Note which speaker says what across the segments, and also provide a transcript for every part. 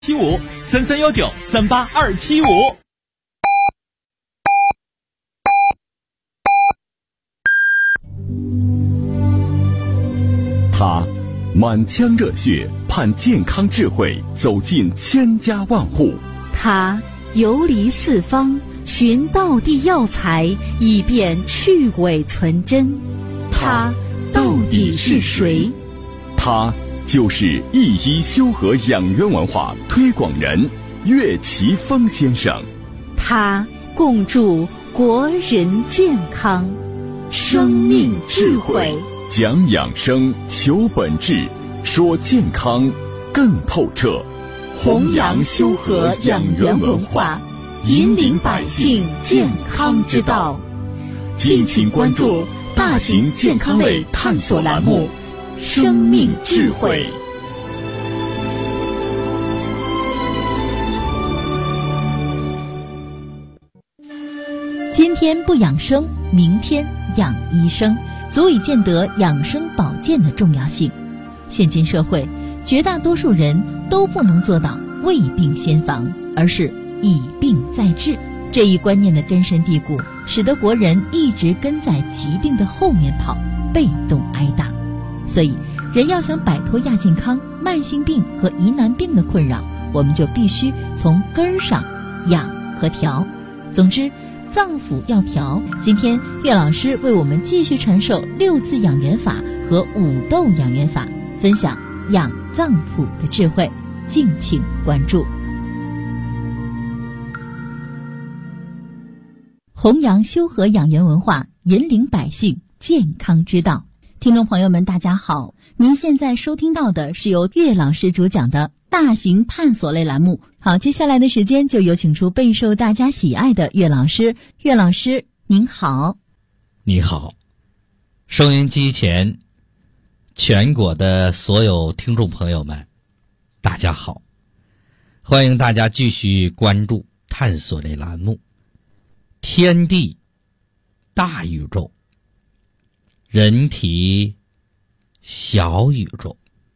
Speaker 1: 7533193825。
Speaker 2: 他满腔热血盼健康智慧走进千家万户，
Speaker 3: 他游离四方寻道地药材，以便去伪存真。他到底是谁？
Speaker 2: 他就是一一修和养元文化推广人岳奇峰先生。
Speaker 3: 他共筑国人健康，生命智慧，
Speaker 2: 讲养生，求本质，说健康更透彻，
Speaker 3: 弘扬修和养元文化，引领百姓健康之道。敬请关注大型健康类探索栏目《生命智慧》。
Speaker 4: 今天不养生，明天养医生，足以见得养生保健的重要性。现今社会，绝大多数人都不能做到未病先防，而是以病再治。这一观念的根深蒂固，使得国人一直跟在疾病的后面跑，被动挨打。所以，人要想摆脱亚健康、慢性病和疑难病的困扰，我们就必须从根儿上养和调。总之，脏腑要调。今天岳老师为我们继续传授6字养元法和5豆养元法，分享养脏腑的智慧，敬请关注。弘扬修和养元文化，引领百姓健康之道。听众朋友们大家好，您现在收听到的是由岳老师主讲的大型探索类栏目。好，接下来的时间就有请出备受大家喜爱的岳老师。岳老师您好。
Speaker 5: 你好，收音机前全国的所有听众朋友们大家好，欢迎大家继续关注探索类栏目天地大宇宙，人体小宇宙。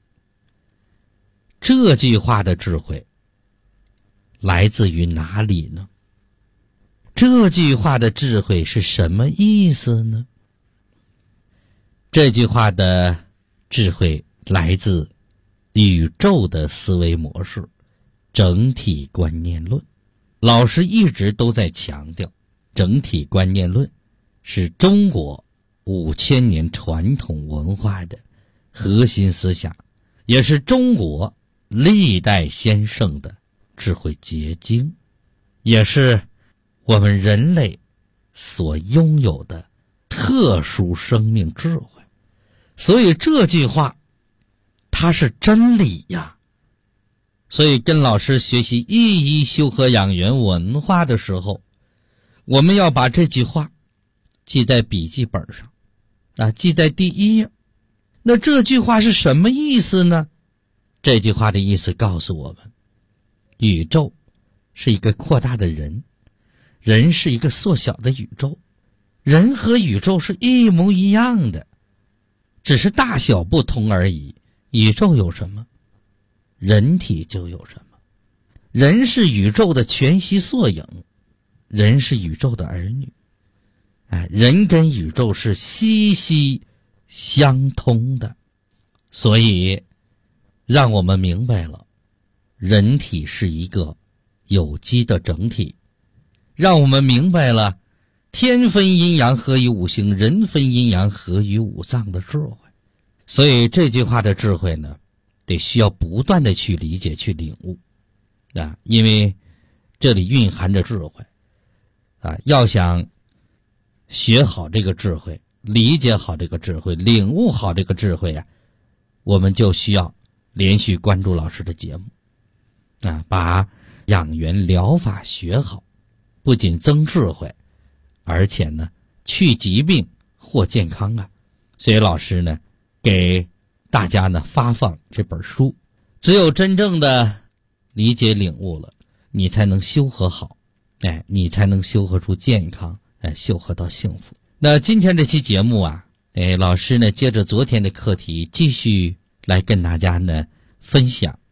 Speaker 5: 这句话的智慧来自于哪里呢？这句话的智慧是什么意思呢？这句话的智慧来自宇宙的思维模式，整体观念论。老师一直都在强调，整体观念论是中国5000年传统文化的核心思想，也是中国历代先圣的智慧结晶，也是我们人类所拥有的特殊生命智慧。所以这句话它是真理呀。所以跟老师学习一一修和养元文化的时候，我们要把这句话记在笔记本上记在第1页。那这句话是什么意思呢？这句话的意思告诉我们，宇宙是一个扩大的人，人是一个缩小的宇宙，人和宇宙是一模一样的，只是大小不同而已。宇宙有什么，人体就有什么。人是宇宙的全息缩影，人是宇宙的儿女，人跟宇宙是息息相通的。所以让我们明白了，人体是一个有机的整体，让我们明白了天分阴阳合于五行，人分阴阳合于五脏的智慧。所以这句话的智慧呢，得需要不断的去理解去领悟因为这里蕴含着智慧要想学好这个智慧，理解好这个智慧，领悟好这个智慧我们就需要连续关注老师的节目把养元疗法学好，不仅增智慧，而且呢去疾病获健康所以老师呢给大家呢发放这本书。只有真正的理解领悟了，你才能修和好你才能修和出健康修和到幸福。那今天这期节目老师呢接着昨天的课题继续来跟大家呢分享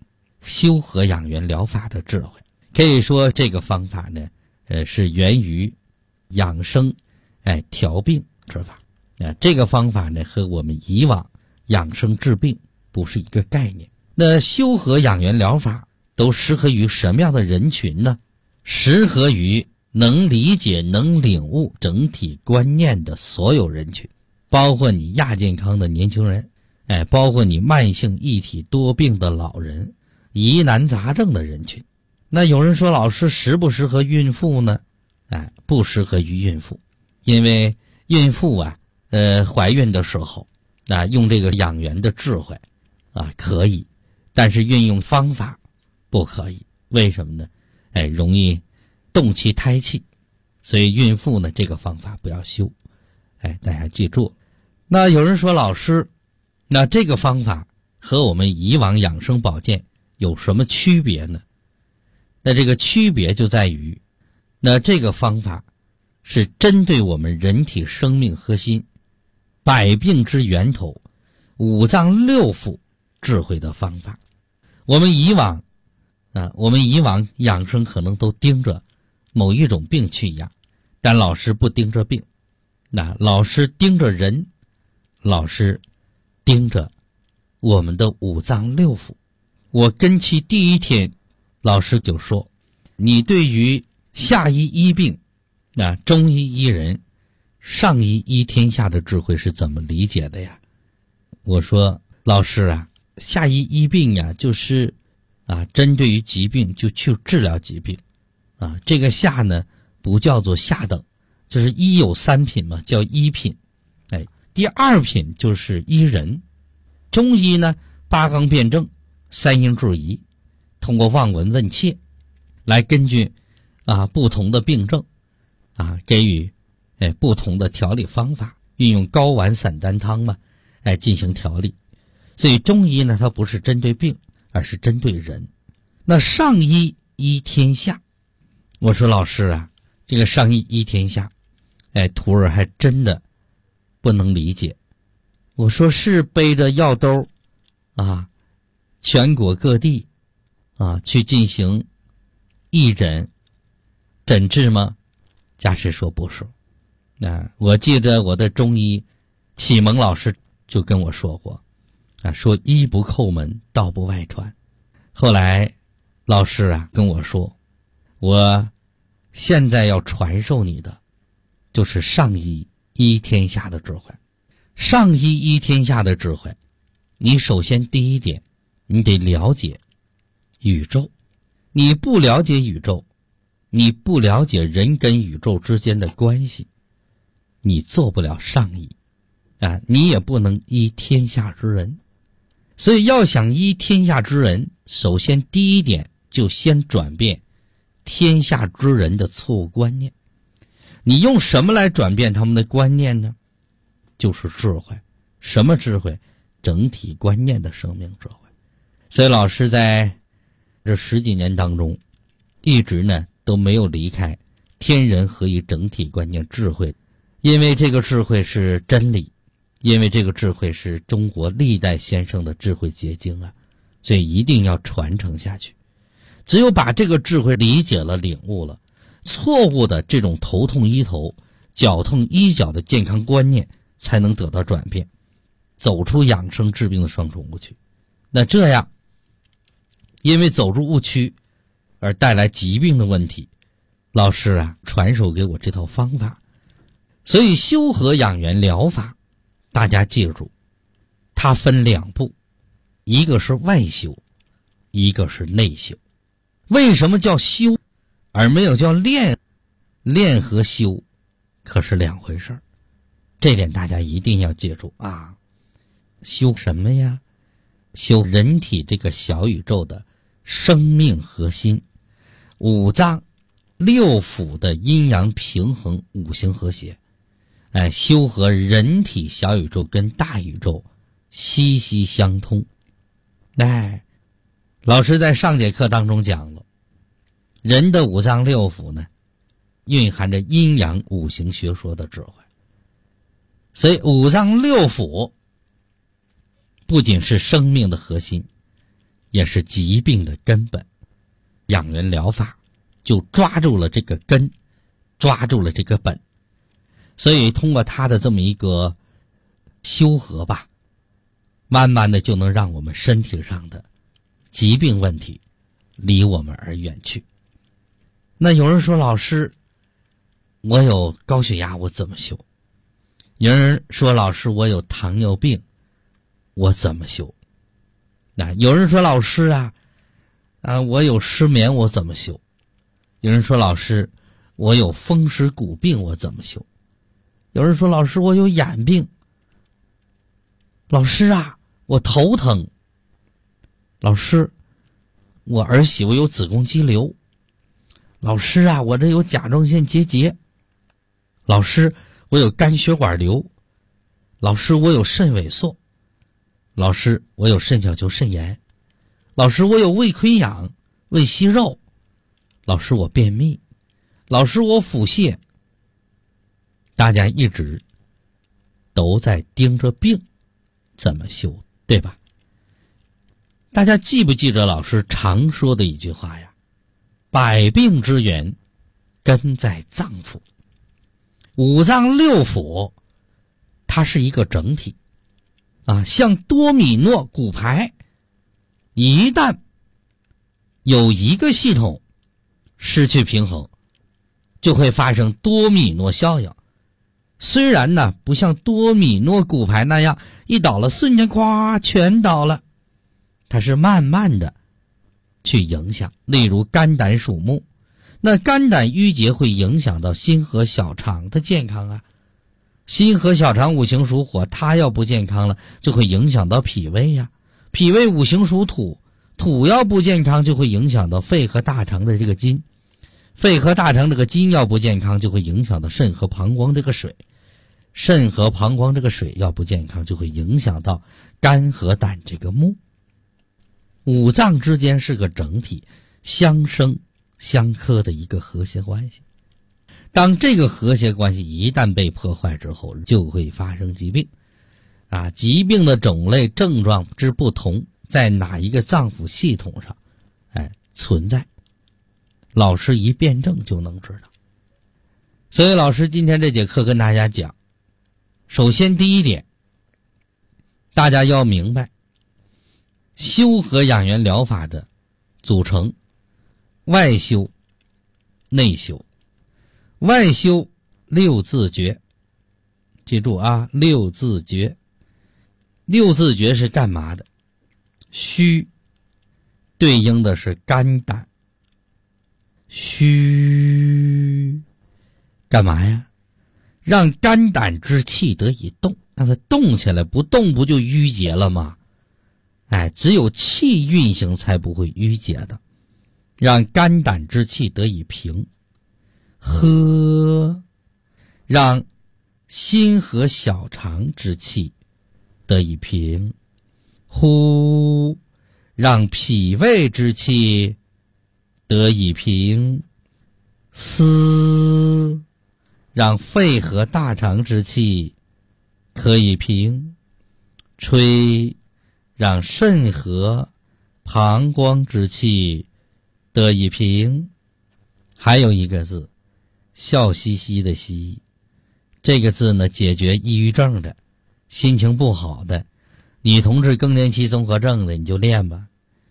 Speaker 5: 修和养元疗法的智慧。可以说这个方法呢，是源于养生调病之法。这个方法呢和我们以往养生治病不是一个概念。那修和养元疗法都适合于什么样的人群呢？适合于能理解能领悟整体观念的所有人群，包括你亚健康的年轻人，包括你慢性一体多病的老人，疑难杂症的人群。那有人说老师适不适合孕妇呢？不适合于孕妇，因为孕妇怀孕的时候用这个养元的智慧可以，但是运用方法不可以。为什么呢？容易动其胎气，所以孕妇呢这个方法不要修。大家记住。那有人说老师，那这个方法和我们以往养生保健有什么区别呢？那这个区别就在于，那这个方法是针对我们人体生命核心、百病之源头、五脏六腑智慧的方法。我们以往养生可能都盯着某一种病去养，但老师不盯着病，老师盯着人，老师盯着我们的五脏六腑。我跟其第一天，老师就说，你对于下医医病，中医医人，上医医天下的智慧是怎么理解的呀？我说老师下医医病就是针对于疾病就去治疗疾病这个下呢不叫做下等，就是医有三品嘛，叫一品。第二品就是医人。中医呢八纲辩证，三阴注仪，通过望闻问切来根据不同的病症给予不同的调理方法，运用高丸散丹汤嘛进行调理。所以中医呢它不是针对病，而是针对人。那上医医天下，我说老师这个上医医天下徒儿还真的不能理解。我说是背着药兜全国各地去进行义诊诊治吗？家师说不是。我记得我的中医启蒙老师就跟我说过说医不叩门，道不外传。后来老师跟我说，我现在要传授你的就是上医医天下的智慧。上医医天下的智慧，你首先第一点，你得了解宇宙。你不了解宇宙，你不了解人跟宇宙之间的关系，你做不了上医你也不能医天下之人。所以要想医天下之人，首先第一点就先转变天下之人的错误观念。你用什么来转变他们的观念呢？就是智慧。什么智慧？整体观念的生命智慧。所以老师在这10几年当中一直呢都没有离开天人合一整体观念智慧。因为这个智慧是真理，因为这个智慧是中国历代先生的智慧结晶所以一定要传承下去。只有把这个智慧理解了领悟了，错误的这种头痛医头脚痛医脚的健康观念才能得到转变，走出养生治病的双重误区。那这样因为走入误区而带来疾病的问题，老师传授给我这套方法。所以修和养元疗法大家记住，它分2步，一个是外修，一个是内修。为什么叫修而没有叫练？练和修可是2回事，这点大家一定要记住修什么呀？修人体这个小宇宙的生命核心，五脏六腑的阴阳平衡，五行和谐。修和人体小宇宙跟大宇宙息息相通。老师在上节课当中讲了，人的五脏六腑呢蕴含着阴阳五行学说的智慧。所以五脏六腑不仅是生命的核心， 也是疾病的根本。养元疗法就抓住了这个根，抓住了这个本。所以通过他的这么一个修和吧，慢慢的就能让我们身体上的疾病问题离我们而远去。那有人说，老师，我有高血压，我怎么修？有人说，老师，我有糖尿病，我怎么修？有人说，老师我有失眠，我怎么修？有人说，老师，我有风湿骨病，我怎么修？有人说，老师，我有眼病。老师我头疼。老师，我儿媳妇有子宫肌瘤。老师我这有甲状腺结节。老师，我有肝血管瘤。老师，我有肾萎缩。老师，我有肾小球肾炎。老师，我有胃溃疡、胃息肉。老师，我便秘。老师，我腹泻。大家一直都在盯着病怎么修，对吧？大家记不记着老师常说的一句话呀？百病之源根在脏腑。五脏六腑它是一个整体像多米诺骨牌，一旦有一个系统失去平衡，就会发生多米诺效应。虽然呢不像多米诺骨牌那样一倒了瞬间咵全倒了，它是慢慢的去影响。例如肝胆属木，那肝胆郁结会影响到心和小肠的健康心和小肠五行属火，它要不健康了就会影响到脾胃脾胃五行属土，土要不健康就会影响到肺和大肠的这个筋，肺和大肠这个筋要不健康就会影响到肾和膀胱这个水，肾和膀胱这个水要不健康就会影响到肝和胆这个木。五脏之间是个整体，相生相克的一个和谐关系。当这个和谐关系一旦被破坏之后，就会发生疾病疾病的种类症状之不同，在哪一个脏腑系统上存在，老师一辩证就能知道。所以老师今天这节课跟大家讲，首先第一点，大家要明白修和养元疗法的组成，外修内修。外修六字诀，记住六字诀。六字诀是干嘛的？虚对应的是肝胆。虚干嘛呀？让肝胆之气得以动，让它动起来，不动不就淤结了吗？只有气运行才不会淤结的。让肝胆之气得以平。喝，让心和小肠之气得以平。呼，让脾胃之气得以平。思，让肺和大肠之气可以平。吹，让肾和膀胱之气得以平。还有一个字，笑嘻嘻的嘻，这个字呢，解决抑郁症的，心情不好的，女同志更年期综合症的，你就练吧。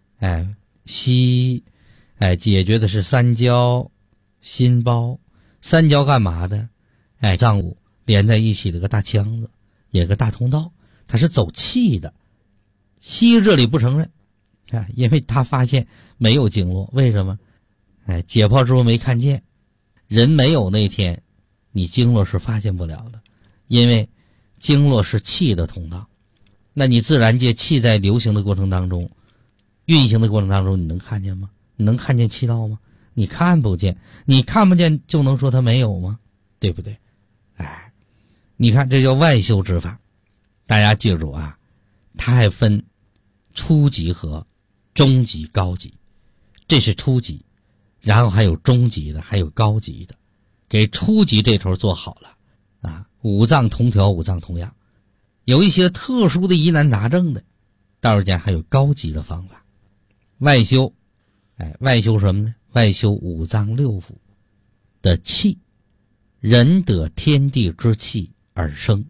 Speaker 5: 嘻，解决的是三焦、心包。三焦干嘛的？脏腑连在一起的个大腔子，也个大通道，它是走气的。西医这里不承认因为他发现没有经络。为什么？解剖时候没看见，人没有那天你经络是发现不了的，因为经络是气的通道。那你自然界气在流行的过程当中，运行的过程当中，你能看见吗？你能看见气道吗？你看不见，你看不见就能说它没有吗？对不对？你看这叫外修之法。大家记住它还分初级和中级、高级。这是初级，然后还有中级的，还有高级的。给初级这头做好了五脏同调，五脏同养。有一些特殊的疑难杂症的，道士家还有高级的方法。 外修，外修什么呢？外修五脏六腑的气。人得天地之气而生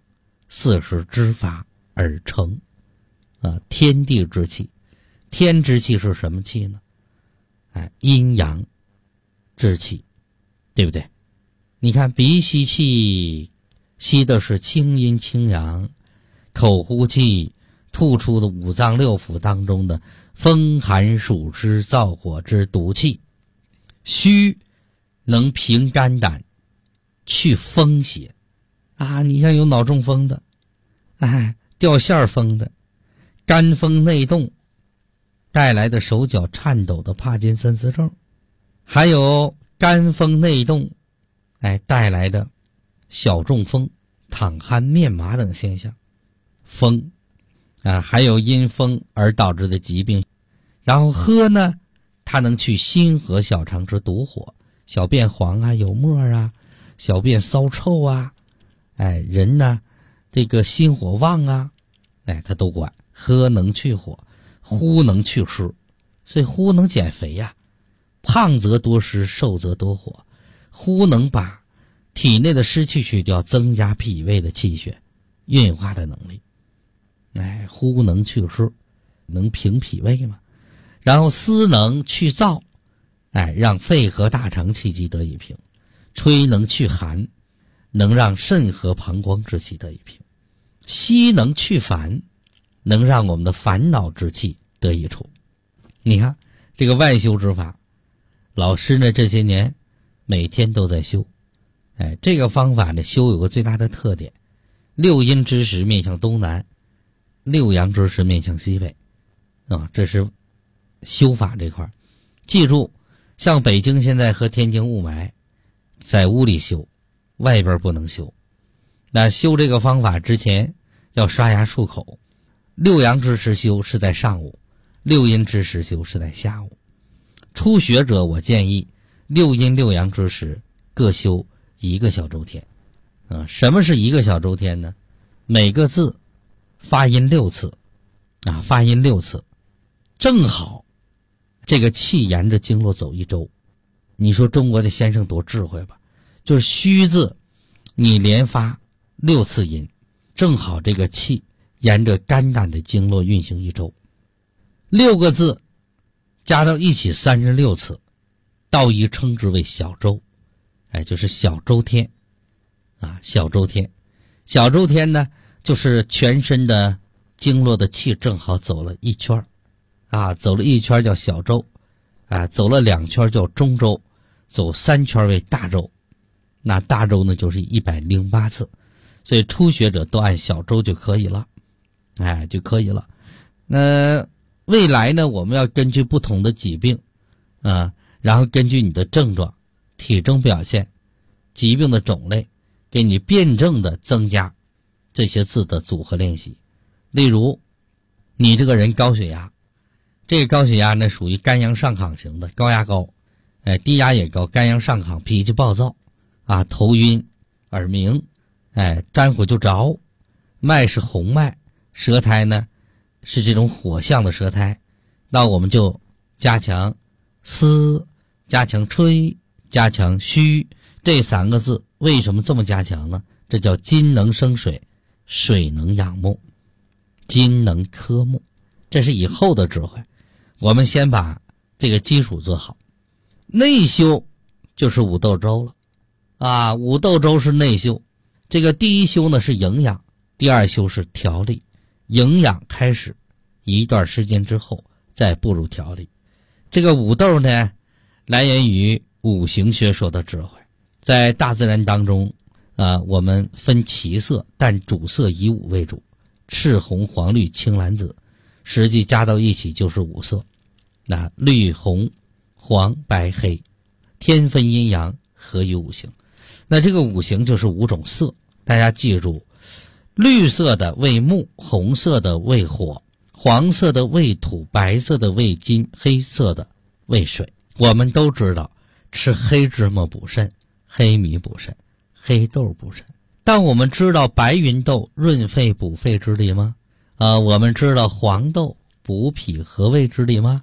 Speaker 5: ，40之法而成。天地之气，天之气是什么气呢？阴阳之气，对不对？你看鼻吸气，吸的是清阴清阳；口呼气，吐出的五脏六腑当中的风寒暑湿燥火之毒气。虚能平肝胆，去风邪你像有脑中风的，掉线风的，肝风内动带来的手脚颤抖的帕金森氏症，还有肝风内动带来的小中风、躺鼾、面麻等现象。风还有因风而导致的疾病。然后喝呢，它能去心和小肠之毒火，小便黄有沫小便骚臭人呢这个心火旺它都管。喝能去火，呼能去湿，所以呼能减肥胖则多湿，瘦则多火。呼能把体内的湿气去掉，增加脾胃的气血运化的能力。呼能去湿，能平脾胃嘛。然后思能去燥，让肺和大肠气机得以平。吹能去寒，能让肾和膀胱之气得以平。息能去烦，能让我们的烦恼之气得以除。你看这个外修之法，老师呢这些年每天都在修。这个方法呢修有个最大的特点，六阴之时面向东南，六阳之时面向西北这是修法这块。记住，像北京现在和天津雾霾，在屋里修，外边不能修。那修这个方法之前要刷牙漱口。六阳之时修是在上午，六阴之时修是在下午。初学者我建议六阴六阳之时各修1个小周天。什么是1个小周天呢？每个字发音6次发音6次，正好这个气沿着经络走1周。你说中国的先生多智慧吧，就是虚字你连发6次音，正好这个气沿着肝胆的经络运行1周。6个字加到一起36次，道医称之为小周，就是小周天小周天。小周天呢，就是全身的经络的气正好走了1圈走了1圈叫小周走了2圈叫中周，走3圈为大周。那大周呢就是108次，所以初学者都按小周就可以了就可以了。那未来呢，我们要根据不同的疾病然后根据你的症状、体征表现、疾病的种类，给你辩证的增加这些字的组合练习。例如你这个人高血压，这个高血压呢属于肝阳上亢型的，高压高低压也高，肝阳上亢，脾气暴躁头晕耳鸣沾火就着，脉是红脉，舌苔呢是这种火象的舌苔。那我们就加强思，加强吹，加强虚，这3个字为什么这么加强呢？这叫金能生水，水能养木，金能克木，这是以后的智慧。我们先把这个基础做好。内修就是五斗周了五斗周是内修。这个第一修呢是营养，第二修是调理。营养开始一段时间之后再步入调理。这个五斗呢来源于五行学说的智慧。在大自然当中我们分七色，但主色以五为主，赤红黄绿青蓝紫，实际加到一起就是5色。那绿红黄白黑，天分阴阳，合于五行。那这个五行就是5种色，大家记住，绿色的为木，红色的为火，黄色的为土，白色的为金，黑色的为水。我们都知道吃黑芝麻补肾，黑米补肾，黑豆补肾。但我们知道白芸豆润肺补肺之力吗？我们知道黄豆补脾和胃之力吗？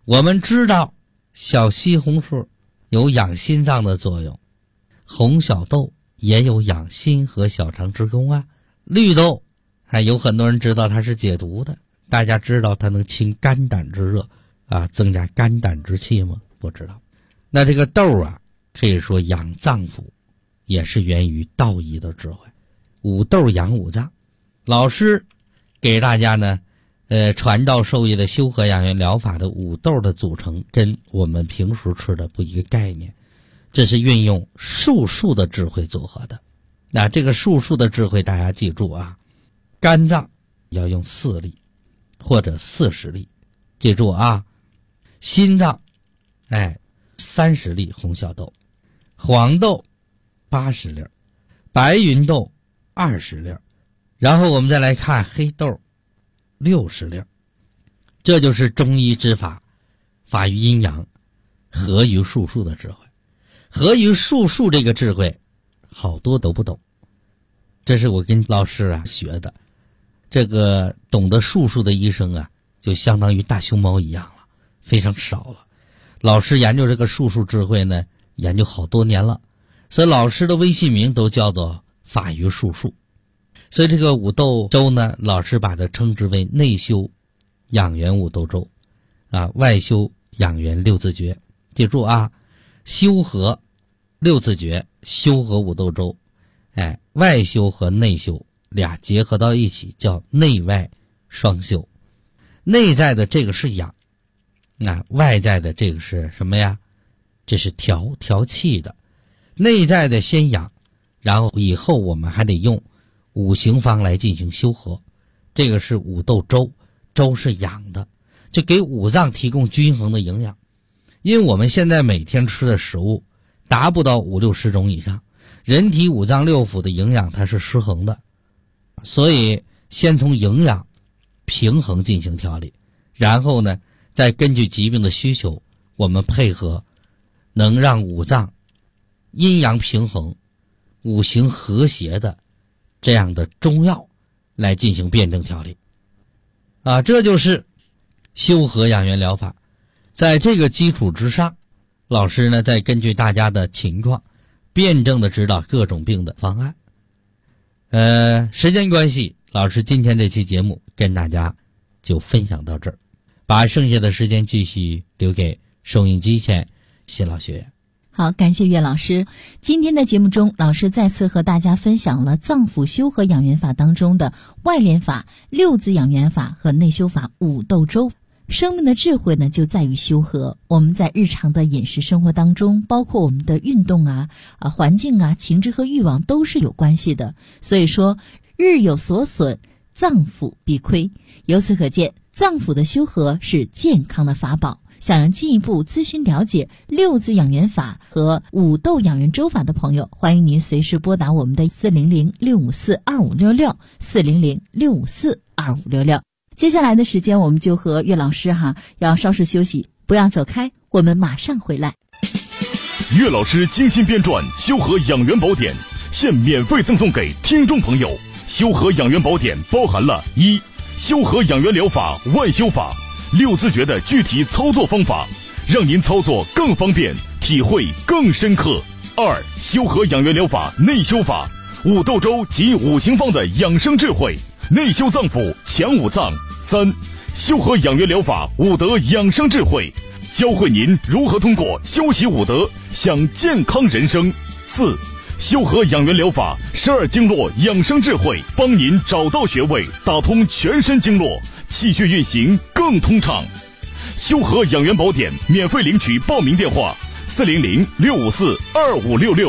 Speaker 5: 我们知道小西红柿有养心脏的作用，红小豆也有养心和小肠之功啊。绿豆还有很多人知道它是解毒的，大家知道它能清肝胆之热啊，增加肝胆之气吗？不知道。那这个豆啊，可以说养脏腑，也是源于道医的智慧。五豆养五脏，老师给大家呢传道授业的修和养元疗法的五豆的组成跟我们平时吃的不一个概念，这是运用术数的智慧组合的。那这个术数的智慧大家记住啊，肝脏要用4粒或者40粒，记住啊。心脏30粒红小豆，黄豆80粒，白芸豆20粒，然后我们再来看黑豆60粒。这就是中医之法，法于阴阳，合于术数的智慧。合于术数这个智慧好多都不懂，这是我跟老师学的。这个懂得术数的医生就相当于大熊猫一样了，非常少了。老师研究这个术数智慧呢，研究好多年了，所以老师的微信名都叫做法于术数。所以这个五豆粥呢，老师把它称之为内修养元五豆粥外修养元六字诀。记住啊，修和六字诀，修和五豆粥，外修和内修俩结合到一起叫内外双修。内在的这个是养，外在的这个是什么呀？这是调气的。内在的先养，然后以后我们还得用五行方来进行修和。这个是五豆粥，粥是养的，就给五脏提供均衡的营养。因为我们现在每天吃的食物达不到5-60种以上，人体五脏六腑的营养它是失衡的，所以先从营养平衡进行调理，然后呢再根据疾病的需求，我们配合能让五脏阴阳平衡、五行和谐的这样的中药来进行辩证调理这就是修和养元疗法。在这个基础之上，老师呢再根据大家的情况辩证的指导各种病的方案。时间关系，老师今天这期节目跟大家就分享到这儿，把剩下的时间继续留给收音机前新老学员。
Speaker 4: 好，感谢岳老师。今天的节目中，老师再次和大家分享了脏腑修和养元法当中的外练法、六字养元法和内修法五豆粥。生命的智慧呢，就在于修和。我们在日常的饮食生活当中，包括我们的运动环境情志和欲望都是有关系的。所以说，日有所损，脏腑必亏。由此可见，脏腑的修和是健康的法宝。想要进一步咨询了解六字养元法和五豆养元粥法的朋友，欢迎您随时拨打我们的400-654-2566 400-654-2566。接下来的时间，我们就和岳老师要稍事休息，不要走开，我们马上回来。
Speaker 2: 岳老师精心编撰修和养元宝典，现免费赠送给听众朋友。修和养元宝典包含了1. 修和养元疗法外修法6字诀的具体操作方法，让您操作更方便，体会更深刻。2. 修和养元疗法内修法，五豆粥及五行方的养生智慧，内修脏腑，强五脏。3. 修和养元疗法五德养生智慧，教会您如何通过修习五德享健康人生。4. 修和养元疗法12经络养生智慧，帮您找到穴位，打通全身经络，气血运行更通畅。修和养元宝典免费领取报名电话400-654-2566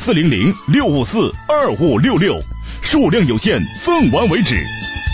Speaker 2: 400-654-2566，数量有限，赠完为止。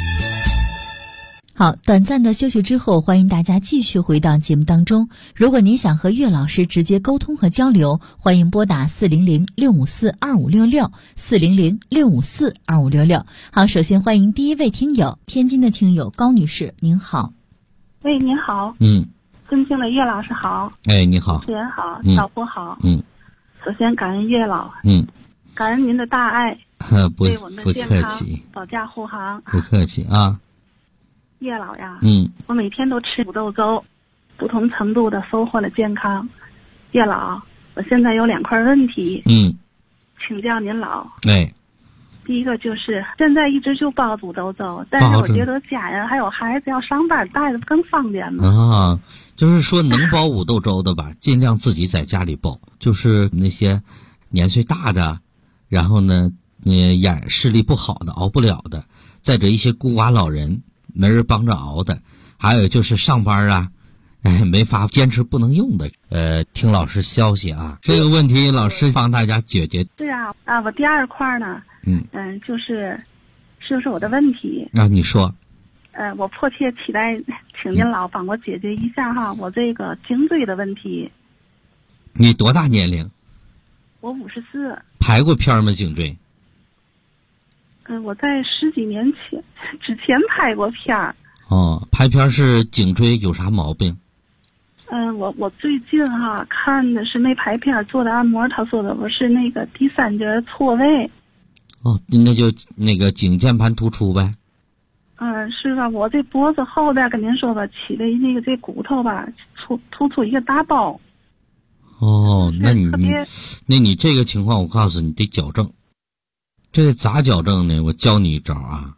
Speaker 4: 好，短暂的休息之后，欢迎大家继续回到节目当中。如果您想和岳老师直接沟通和交流，欢迎拨打400-654-2566 400-654-2566。好，首先欢迎第一位听友，天津的听友高女士，您好。
Speaker 6: 喂，您好。尊敬的岳老师好。
Speaker 5: 你好。
Speaker 6: 主持人好，小波好。首先感恩岳老。感恩您的大爱，为我们的健康保驾护航。
Speaker 5: 不客气啊。
Speaker 6: 岳老呀，我每天都吃五豆粥， 不同程度的收获了健康。叶老，我现在有2块问题，请教您老。第一个就是现在一直就包子都走，但是我觉得家人还有孩子要上班带的更方便嘛。
Speaker 5: 就是说能包五豆粥的吧，尽量自己在家里包。就是那些年岁大的，然后呢，眼视力不好的熬不了的，再者一些孤寡老人没人帮着熬的，还有就是上班啊，没法坚持不能用的。听老师消息啊，这个问题老师帮大家解决。
Speaker 6: 对啊，我第2块呢。就是我的问题
Speaker 5: 你说。
Speaker 6: 我迫切期待请您老帮我解决一下哈，我这个颈椎的问题。
Speaker 5: 你多大年龄？
Speaker 6: 我54。
Speaker 5: 排过片吗？颈椎？
Speaker 6: 我在10几年之前拍过片儿。
Speaker 5: 拍片是颈椎有啥毛病？
Speaker 6: 我最近看的是那拍片做的按摩，他说的我是那个第3节错位。
Speaker 5: 那就那个颈键盘突出呗。
Speaker 6: 是吧？我这脖子后边跟您说吧，起的那个这骨头吧，突出一个大包。
Speaker 5: 那你这个情况，我告诉你得矫正。这个咋矫正呢？我教你一招啊。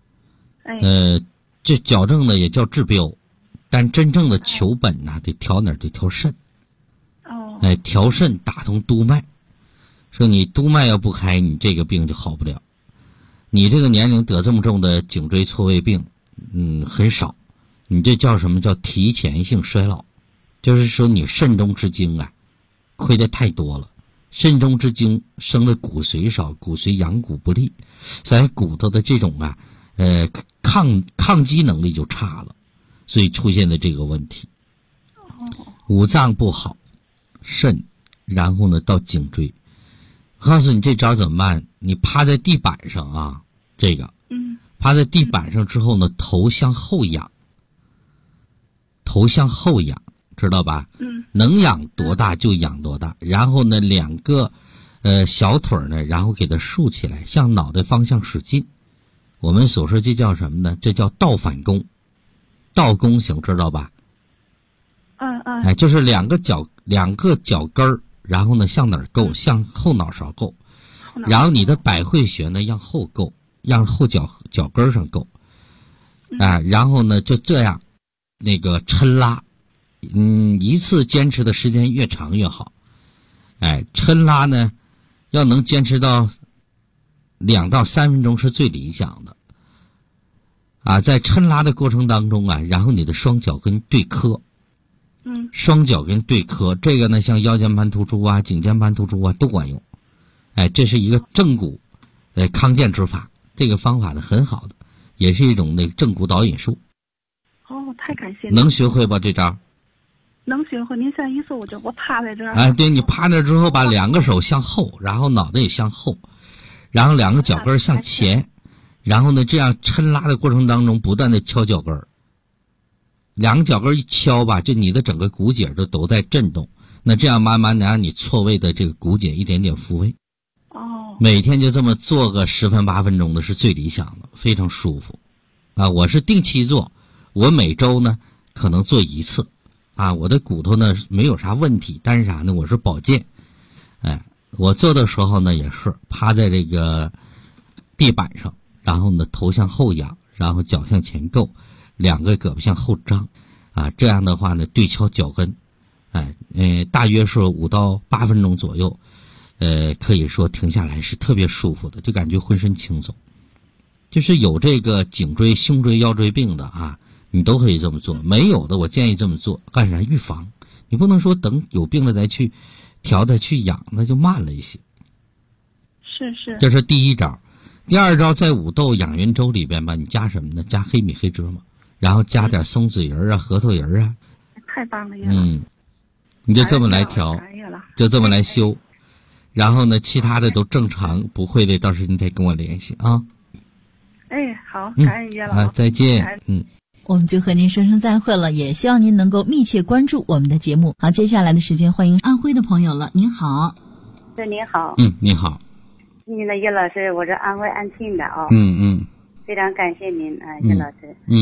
Speaker 5: 这矫正呢也叫治标，但真正的求本呢，得调哪儿？得调肾。调肾打通督脉。说你督脉要不开，你这个病就好不了。你这个年龄得这么重的颈椎错位病，很少。你这叫什么？叫提前性衰老。就是说你肾中之精亏得太多了。肾中之精生的骨髓少，骨髓养骨不利，所以骨头的这种抗击能力就差了，所以出现的这个问题。五脏不好，肾，然后呢到颈椎。我告诉你这招怎么办？你趴在地板上趴在地板上之后呢，头向后仰，知道吧？能仰多大就仰多大，然后呢2个小腿呢，然后给它竖起来，向脑袋方向使劲。我们所说这叫什么呢？这叫倒反弓，倒弓形，知道吧？就是两个脚跟儿，然后呢向哪儿够？向后脑勺够，然后你的百会穴呢让后够，让后脚跟上够，然后呢就这样那个抻拉，一次坚持的时间越长越好。抻拉呢要能坚持到2到3分钟是最理想的。在抻拉的过程当中然后你的双脚跟对磕。双脚跟对磕，这个呢像腰间盘突出颈键盘突出都管用。这是一个正骨康健之法，这个方法呢很好的，也是一种那个正骨导引术。
Speaker 6: 太感谢您。
Speaker 5: 能学会吧这招？
Speaker 6: 能学会。您现在一说我趴在这儿。
Speaker 5: 对，你趴那之后把2个手向后，然后脑袋也向后，然后2个脚跟向前，然后呢这样抻拉的过程当中不断的敲脚跟，2个脚跟一敲吧，就你的整个骨节都在震动，那这样慢慢的让你错位的这个骨节一点点复位。每天就这么做个10分8分钟的是最理想的，非常舒服。我是定期做，我每周呢可能做1次。我的骨头呢没有啥问题，但是啥呢？我是保健。我做的时候呢也是趴在这个地板上，然后呢头向后仰，然后脚向前够，2个胳膊向后张，这样的话呢对敲脚跟，大约是5到8分钟左右，可以说停下来是特别舒服的，就感觉浑身轻松。就是有这个颈椎、胸椎、腰椎病的你都可以这么做。没有的，我建议这么做，干啥？预防。你不能说等有病了再去调再去养，那就慢了一些。
Speaker 6: 是。
Speaker 5: 这是第一招。第二招，在五豆养元粥里边吧，你加什么呢？加黑米、黑芝麻，然后加点松子仁核桃仁
Speaker 6: 太棒了呀！
Speaker 5: 你就这么来调，就这么来修，然后呢，其他的都正常，不会的，到时候你再跟我联系啊。
Speaker 6: 好，感恩叶老。
Speaker 5: 再见。
Speaker 4: 我们就和您说声再会了，也希望您能够密切关注我们的节目。好，接下来的时间欢迎安徽的朋友了。您好。
Speaker 7: 您好。
Speaker 5: 你好。
Speaker 7: 那叶老师，我是安徽安庆的
Speaker 5: 嗯。
Speaker 7: 非常感谢您叶老师。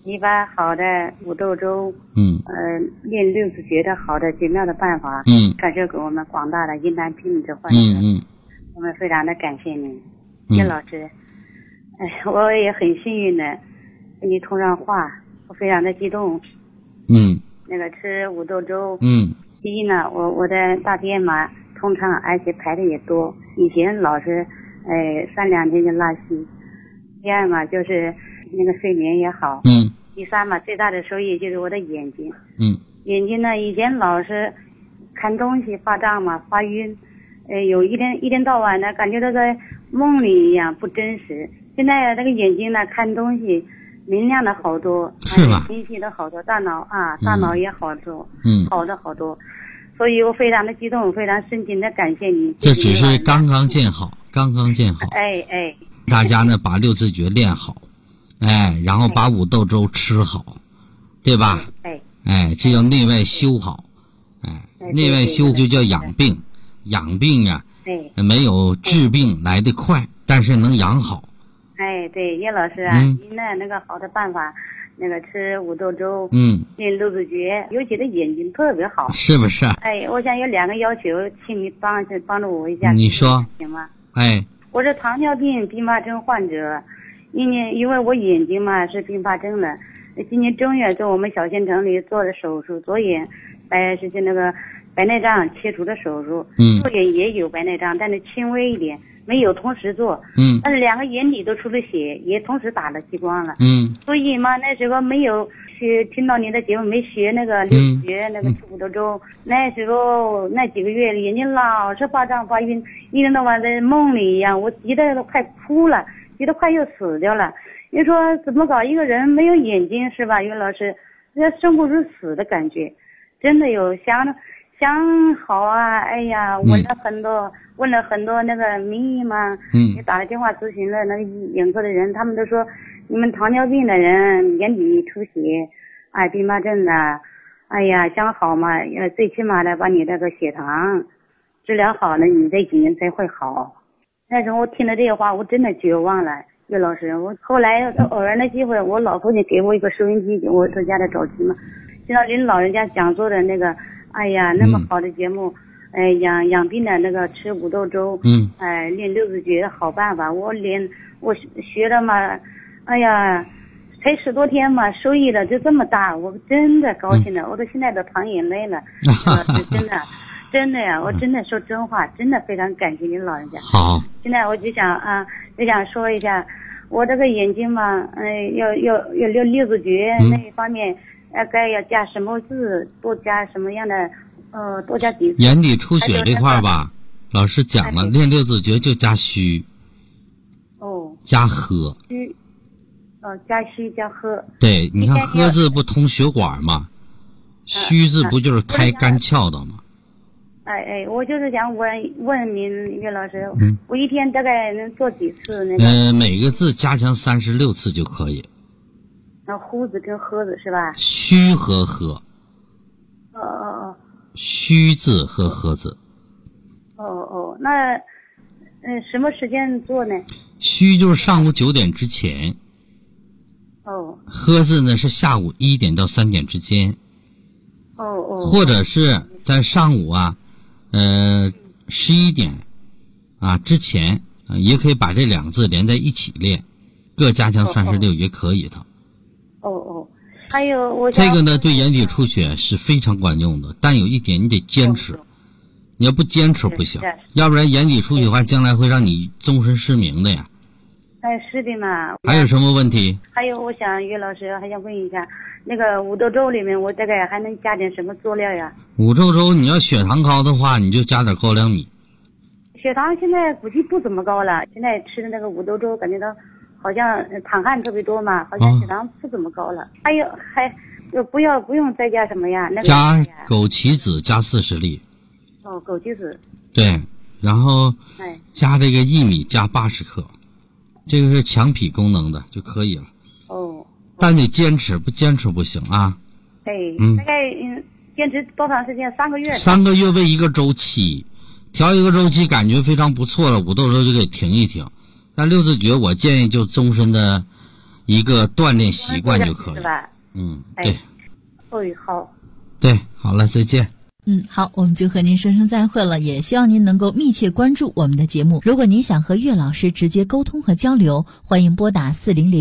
Speaker 7: 你把好的五豆粥，练六字诀的好的绝妙的办法，传授给我们广大的疑难病者患者，我们非常的感谢您，叶老师。我也很幸运的跟你通上话，我非常的激动。那个吃五豆粥，第一呢，我的大便嘛通畅，而且排的也多，以前老是3-2天就拉稀。第二嘛，就是那个睡眠也好。第三嘛，最大的收益就是我的眼睛。眼睛呢，以前老是看东西发胀嘛，发晕，有一天到晚的感觉都在梦里一样，不真实。现在那个眼睛呢，看东西明亮的好多，
Speaker 5: 是吧？
Speaker 7: 清晰的好多，大脑也好多，好的好多。所以我非常的激动，非常深情的感谢你。
Speaker 5: 这只是刚刚建好。大家呢把六字诀练好，然后把五豆粥吃好，对吧？这叫内外修好，内外修就叫养病，养病啊，没有治病来得快，但是能养好。
Speaker 7: 对，叶老师啊，您的那个好的办法，那个吃五豆粥，练六字诀，尤其的眼睛特别好，
Speaker 5: 是不是？
Speaker 7: 我想有2个要求，请你帮助我一下，
Speaker 5: 你说
Speaker 7: 行吗？
Speaker 5: 我
Speaker 7: 是糖尿病并发症患者，因为我眼睛嘛是并发症的，今年正月在我们小县城里做的手术，左眼是那个白内障切除的手术，右眼也有白内障，但是轻微一点，没有同时做，但是2个眼底都出了血，也同时打了激光了，所以嘛那时候没有听到您的节目，没学那个六字诀那个吃五豆粥，那时候那几个月眼睛老是发胀发晕，一天到晚在梦里一样，我急得都快哭了，急得快要死掉了。你说怎么搞？一个人没有眼睛是吧，岳老师，那生不如死的感觉，真的有想好啊！哎呀，问了很多那个名医嘛，也打了电话咨询了那个眼科的人，他们都说你们糖尿病的人眼底出血，并发症的，哎呀，想好嘛，最起码的把你那个血糖治疗好了，你的眼睛才会好。那时候我听了这些话，我真的绝望了，岳老师。我后来偶然的机会，我老父亲给我一个收音机，我在家里找机嘛，听到您老人家讲座的那个，哎呀，那么好的节目，养病的那个吃五豆粥，练六字诀的好办法，我学了嘛，哎呀，才10多天嘛，收益了就这么大，我真的高兴了，我都现在都淌眼泪了，真的呀，我真的说真话，真的非常感谢您老人家。
Speaker 5: 好，
Speaker 7: 现在我就想说一下，我这个眼睛嘛，要六字诀那一方面，该要加什么字，多加什么样的，多加几字。
Speaker 5: 眼底出血这块吧，老师讲了，练六字诀就加虚，加喝。
Speaker 7: 虚，加虚加喝。
Speaker 5: 对，你看喝字不通血管吗？虚字不就是开肝窍的吗？
Speaker 7: 我就是想问您岳老师，我一天大概能做几次那个？
Speaker 5: 每个字加强36次就可以。
Speaker 7: 那呼字跟喝字是吧？
Speaker 5: 虚和喝。虚字和喝字。
Speaker 7: 那什么时间做呢？
Speaker 5: 虚就是上午9点之前。喝字呢是下午1点到3点之间。或者是在上午11点之前也可以把这2个字连在一起练，各加强36也可以的。
Speaker 7: 还有
Speaker 5: 这个呢对眼底出血是非常管用的，但有一点你得坚持，你要不坚持不行，要不然眼底出血的话将来会让你终身失明的呀。
Speaker 7: 是的嘛。
Speaker 5: 还有什么问题？
Speaker 7: 还有我想岳老师还想问一下，那个五豆粥里面我大概还能加点什么佐料呀？
Speaker 5: 五豆粥你要血糖高的话，你就加点高粱米。
Speaker 7: 血糖现在估计不怎么高了，现在吃的那个五豆粥感觉到好像淌汗特别多嘛，好像血糖不怎么高了。不用再加什么呀？那个
Speaker 5: 加枸杞子加40粒。
Speaker 7: 枸杞子。对，
Speaker 5: 然后加这个薏米加80克，这个是强脾功能的就可以了。但得坚持，不坚持不行啊。
Speaker 7: 大概坚持多长时间？3个月。
Speaker 5: 3个月为一个周期，调一个周期感觉非常不错了，五豆粥就得停一停。但六字诀我建议就终身的一个锻炼习惯就可以。对。
Speaker 7: 好。
Speaker 5: 对，好了，再见。
Speaker 4: 好，我们就和您说声再会了，也希望您能够密切关注我们的节目。如果您想和岳老师直接沟通和交流，欢迎拨打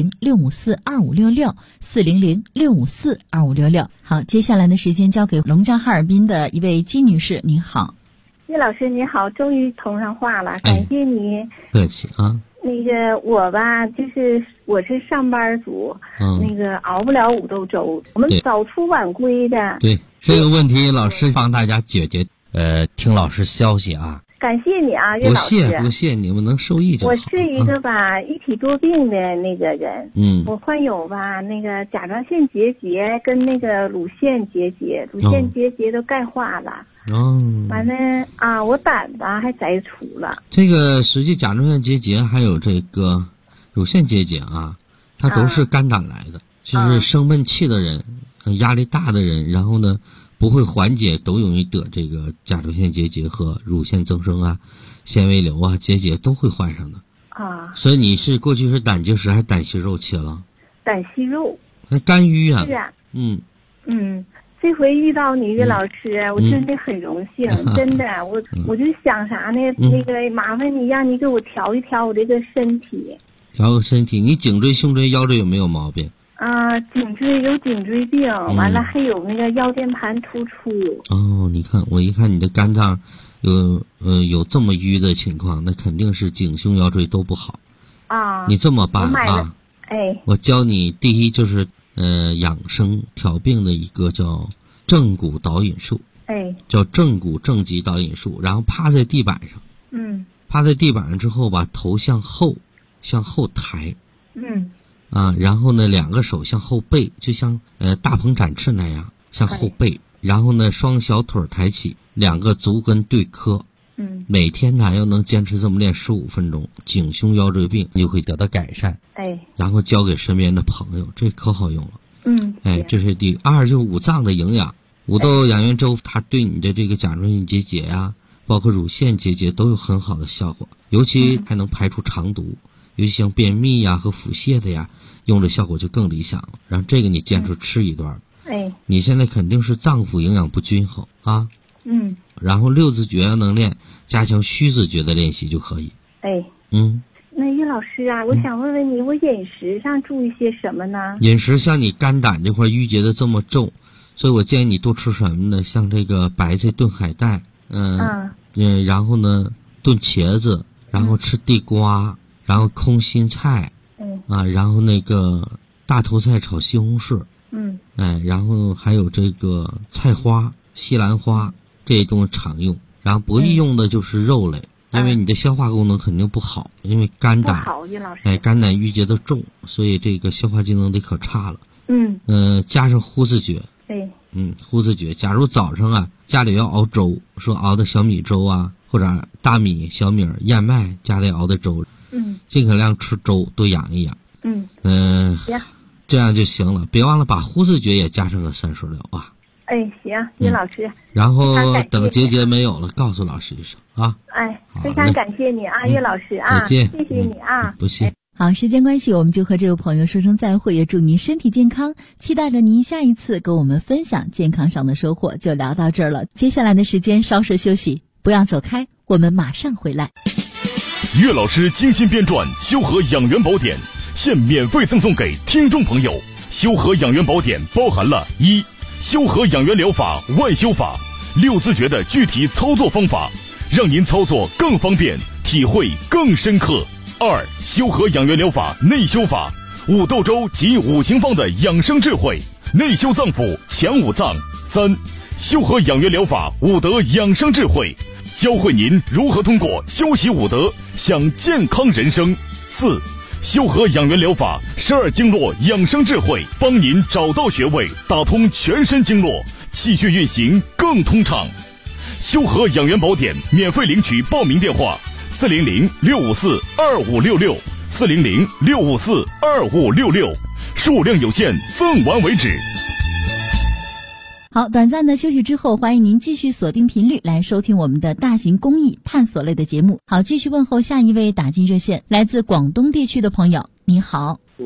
Speaker 4: 400-654-2566，400-654-2566。好，接下来的时间交给龙江哈尔滨的一位金女士，您好。
Speaker 8: 岳老师你好，终于通上话了，感谢你。
Speaker 5: 客气啊。
Speaker 8: 那个我吧，就是我是上班族，那个熬不了5斗粥，我们早出晚归的。
Speaker 5: 对，这个问题老师帮大家解决。听老师消息啊。
Speaker 8: 感谢你啊，岳老师。
Speaker 5: 不谢，你们能受益就好。
Speaker 8: 我是一个一体多病的那个人。我患有那个甲状腺结节跟那个乳腺结节，乳腺结节都钙化了。完了我胆子还摘除了。
Speaker 5: 这个实际甲状腺结节还有这个乳腺结节啊，它都是肝胆来的，就是生闷气的人、压力大的人，然后呢不会缓解，都容易得这个甲状腺结节和乳腺增生啊、纤维瘤啊、结节都会患上的。所以你是过去是胆结石还是胆息肉切了？
Speaker 8: 胆息肉。
Speaker 5: 那肝郁啊。
Speaker 8: 是啊。这回遇到你岳老师，我真的很荣幸，真的，我就想啥呢？那个麻烦你，让你给我调一调我这个身体。
Speaker 5: 调个身体，你颈椎、胸椎、腰椎有没有毛病？
Speaker 8: 颈椎有颈椎病，完了还有那个腰间盘突出。
Speaker 5: 你看，我一看你的肝脏有这么淤的情况，那肯定是颈胸腰椎都不好。你这么办啊？我教你，第一就是养生调病的一个叫正骨导引术。叫正骨正脊导引术，然后趴在地板上。趴在地板上之后把头向后抬。然后呢2个手向后背，就像大鹏展翅那样向后背，然后呢双小腿抬起，2个足跟对磕。每天呢要能坚持这么练15分钟，颈胸腰椎病就会得到改善。然后交给身边的朋友，这可好用了。这是第二，就是五脏的营养。五豆养元粥它对你的这个甲状腺结节呀，包括乳腺结节都有很好的效果，尤其还能排除肠毒，尤其像便秘呀和腹泻的呀，用的效果就更理想了。然后这个你坚持吃一段。你现在肯定是脏腑营养不均衡啊。然后6字诀能练，加强虚字诀的练习就可以。
Speaker 8: 那岳老师啊，我想问问你，我饮食上注意些什么呢？
Speaker 5: 饮食像你肝胆这块淤结的这么重，所以我建议你多吃什么呢？像这个白菜炖海带，然后呢炖茄子，然后吃地瓜，然后空心菜，然后那个大头菜炒西红柿，然后还有这个菜花、西兰花，这些东西常用。然后不宜用的就是肉类。因为你的消化功能肯定不好，因为肝胆肝胆郁结的重，所以这个消化机能得可差了。加上呼字诀。呼字诀。假如早上啊家里要熬粥，说熬的小米粥啊，或者大米、小米、燕麦家里熬的粥，尽可量吃粥，多养一养。这样就行了。别忘了把呼字诀也加上个316啊。
Speaker 8: 行，岳老师。
Speaker 5: 然后等结节没有了，告诉老师一声啊。
Speaker 8: 非常感谢你啊，岳老师啊，
Speaker 5: 再见，
Speaker 8: 谢谢你啊，
Speaker 5: 不谢。
Speaker 4: 好，时间关系，我们就和这位朋友说声再会，也祝您身体健康，期待着您下一次跟我们分享健康上的收获。就聊到这儿了，接下来的时间稍事休息，不要走开，我们马上回来。
Speaker 2: 岳老师精心编撰修和养元宝典，现免费赠送给听众朋友。修和养元宝典包含了1修和养元疗法外修法，6字诀的具体操作方法，让您操作更方便，体会更深刻。2修和养元疗法内修法，5豆粥及5行方的养生智慧，内修脏腑，强5脏。3修和养元疗法5德养生智慧，教会您如何通过修习5德享健康人生。4修和养元疗法12经络养生智慧，帮您找到穴位，打通全身经络，气血运行更通畅。修和养元宝典免费领取报名电话：400-654-2566，400-654-2566，数量有限，赠完为止。
Speaker 4: 好，短暂的休息之后，欢迎您继续锁定频率来收听我们的大型公益探索类的节目。好，继续问候下一位打进热线，来自广东地区的朋友，你好。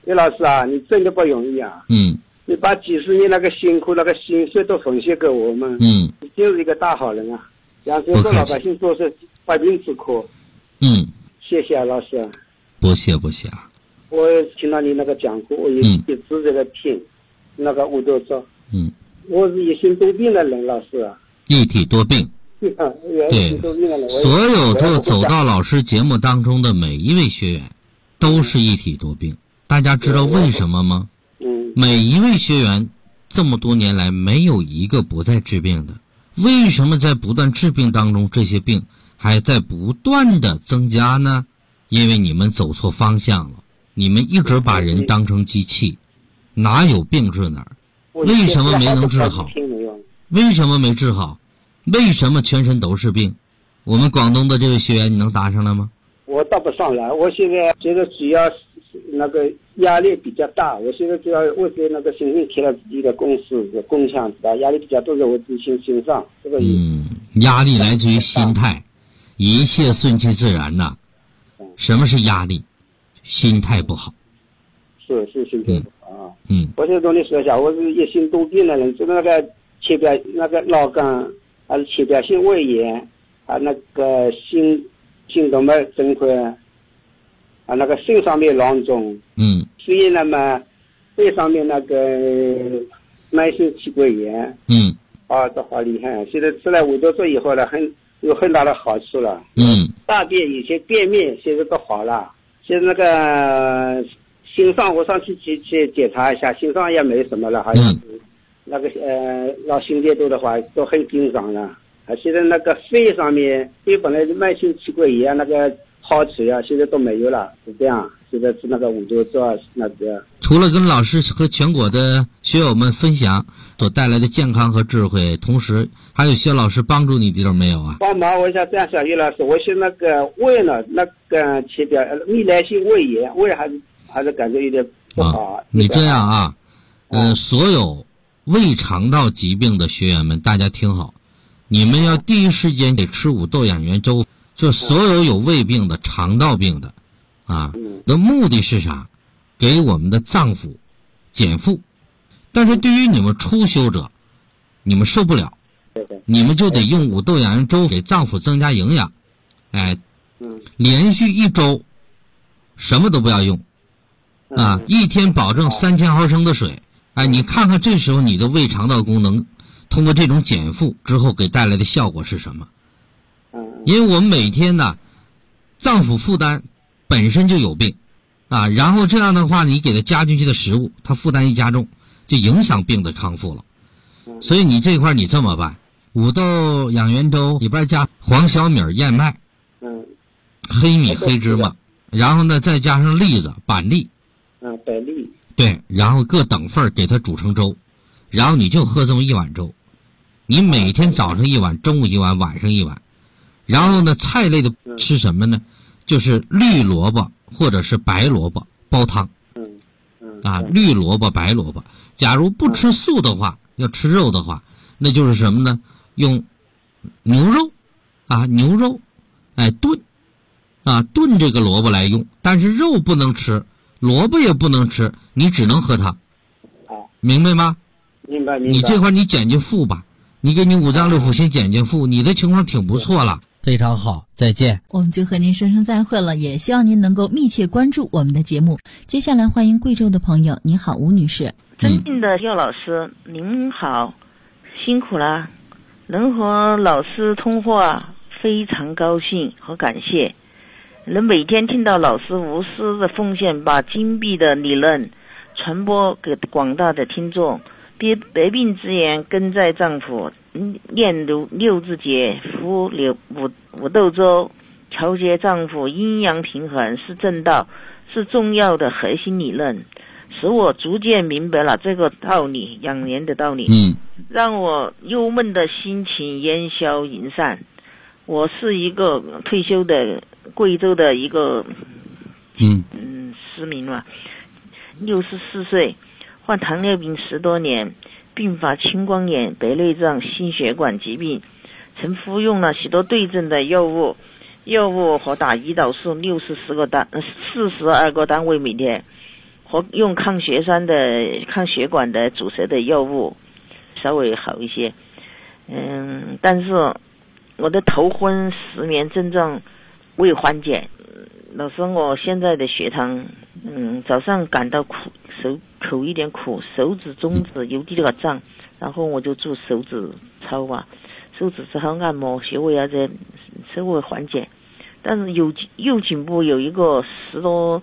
Speaker 9: 叶老师啊，你真的不容易啊。你把几十年那个辛苦、那个心血都奉献给我们。你就是一个大好人啊，让这个老百姓做是百病之苦。谢谢啊，老师。
Speaker 5: 不谢啊。
Speaker 9: 我听到你那个讲过，我也一直在这听那个五斗座。我是一心多病的人，老师啊。
Speaker 5: 一体多病。对，所有走到老师节目当中的每一位学员，都是一体多病。大家知道为什么吗？每一位学员这么多年来没有一个不在治病的。为什么在不断治病当中，这些病还在不断的增加呢？因为你们走错方向了，你们一直把人当成机器，哪有病治哪儿？为什么没能治好？为什么没治好？为什么全身都是病？我们广东的这位学员，你能答上来吗？
Speaker 9: 我答不上来，我现在觉得主要那个压力比较大，我现在主要我在那个新兴贴了自己的公司的工厂，压力比较多，在我自己心上。这个
Speaker 5: 压力来自于心态，一切顺其自然呐。什么是压力？心态不好。
Speaker 9: 是心态不好啊。我现在跟你说一下，我是一心多病的人，就那个前边那个脑干，还是前边性胃炎，还那个心动脉增宽，啊，那个肾上面囊肿，所以那么肺上面那个慢性气管炎，这好厉害。现在吃了五斗座以后呢，有很大的好处了。大便有些便秘，现在都好了。现在那个心脏，我上去检查一下，心脏也没什么了，好像是那个老心电图的话都很正常了。现在那个肺上面，肺本来慢性气管炎那个好处呀，现在都没有了，是这样。现在是那个五斗座那个。
Speaker 5: 除了跟老师和全国的学友们分享所带来的健康和智慧，同时还有薛老师帮助你的地方没有啊？
Speaker 9: 帮忙，我想这样想，岳老师，我是那个胃呢，那个前边逆来性胃炎，胃还是感觉有点不好。
Speaker 5: 你这样啊，所有胃肠道疾病的学员们，大家听好，你们要第一时间得吃五豆养元粥。就所有胃病的、肠道病的，的目的是啥？给我们的脏腑减负。但是对于你们初修者，你们受不了，你们就得用五豆养元粥给脏腑增加营养。连续1周什么都不要用，一天保证3000毫升的水。你看看这时候你的胃肠道功能通过这种减负之后给带来的效果是什么？因为我们每天呢，脏腑负担本身就有病，然后这样的话，你给它加进去的食物，它负担一加重，就影响病的康复了。所以你这块你这么办，五豆养元粥里边加黄小米、燕麦，黑米、黑芝麻，然后呢再加上栗子、板栗，
Speaker 9: 板栗，
Speaker 5: 对，然后各等份给它煮成粥，然后你就喝这么1碗粥，你每天早上1碗，中午1碗，晚上1碗。然后呢，菜类的吃什么呢？就是绿萝卜或者是白萝卜煲汤。绿萝卜、白萝卜。假如不吃素的话，要吃肉的话，那就是什么呢？用牛肉，炖这个萝卜来用。但是肉不能吃，萝卜也不能吃，你只能喝汤。明白吗？
Speaker 9: 明白。
Speaker 5: 你这块你减减负吧，你给你五脏六腑先减减负，你的情况挺不错了。非常好，再见。
Speaker 4: 我们就和您说声再会了，也希望您能够密切关注我们的节目。接下来欢迎贵州的朋友，你好，吴女士。
Speaker 10: 尊敬的岳老师，您好，辛苦了，能和老师通话非常高兴和感谢，能每天听到老师无私的奉献，把精辟的理论传播给广大的听众。百病之源根在脏腑，炼如6字诀，服五豆粥，调节脏腑阴阳平衡是正道，是重要的核心理论，使我逐渐明白了这个道理，养年的道理，让我忧闷的心情烟消云散。我是一个退休的贵州的一个市民嘛，64岁，患糖尿病10多年，并发青光眼、白内障、心血管疾病，曾服用了许多对症的药物和打胰岛素42个单位每天。 和用抗血栓的、抗血管的阻塞的药物稍微好一些。但是我的头昏、失眠症状未缓解。老师，我现在的血糖，早上感到苦，口一点苦，手指、中指有点个胀，然后我就做手指操吧，手指操按摩，穴位啊这稍微缓解。但是右颈部有一个10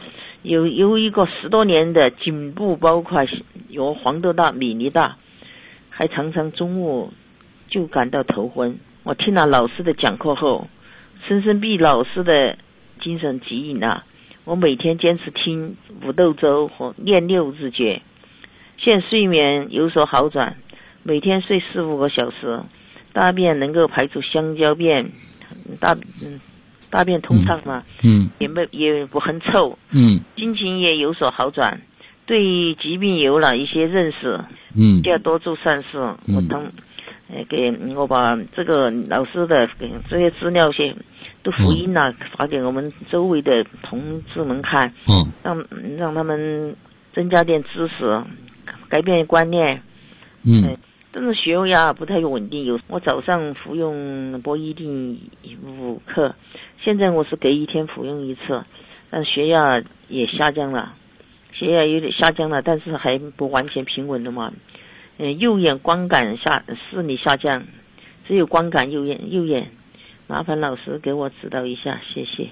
Speaker 10: 多年的颈部包块有黄豆大、米粒大，还常常中午就感到头昏。我听了老师的讲课后，深深被老师的精神指引了。我每天坚持听五豆粥和练6字诀，现睡眠有所好转，每天睡4-5个小时，大便能够排出香蕉便，大便通畅嘛，也不很臭，心情也有所好转，对疾病有了一些认识，要多做善事。我把这个老师的这些资料都福音了，发给我们周围的同志们看，让他们增加点知识，改变观念。但是血压不太稳定，我早上服用波伊定5克，现在我是隔一天服用1次，但血压也下降了，血压有点下降了，但是还不完全平稳的嘛。右眼光感视力下降，只有光感右眼，麻烦老师给我指导一下，谢谢。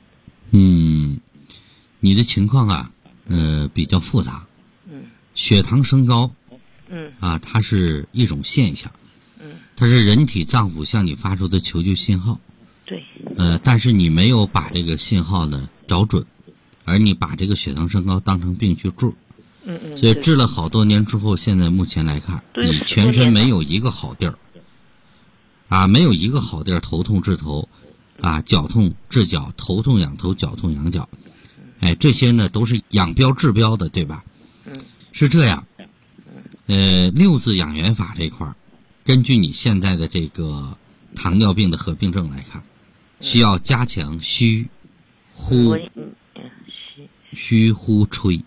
Speaker 5: 你的情况啊，比较复杂。血糖升高，它是一种现象，它是人体脏腑向你发出的求救信号。
Speaker 10: 对。
Speaker 5: 但是你没有把这个信号呢找准，而你把这个血糖升高当成病去治。所以治了好多年之后，现在目前来看，你全身没有一个好地儿，没有一个好地儿，头痛治头，脚痛治脚，头痛养头，脚痛养脚，这些呢都是养标治标的，对吧？是这样。6字养元法这块儿，根据你现在的这个糖尿病的合并症来看，需要加强虚呼吹。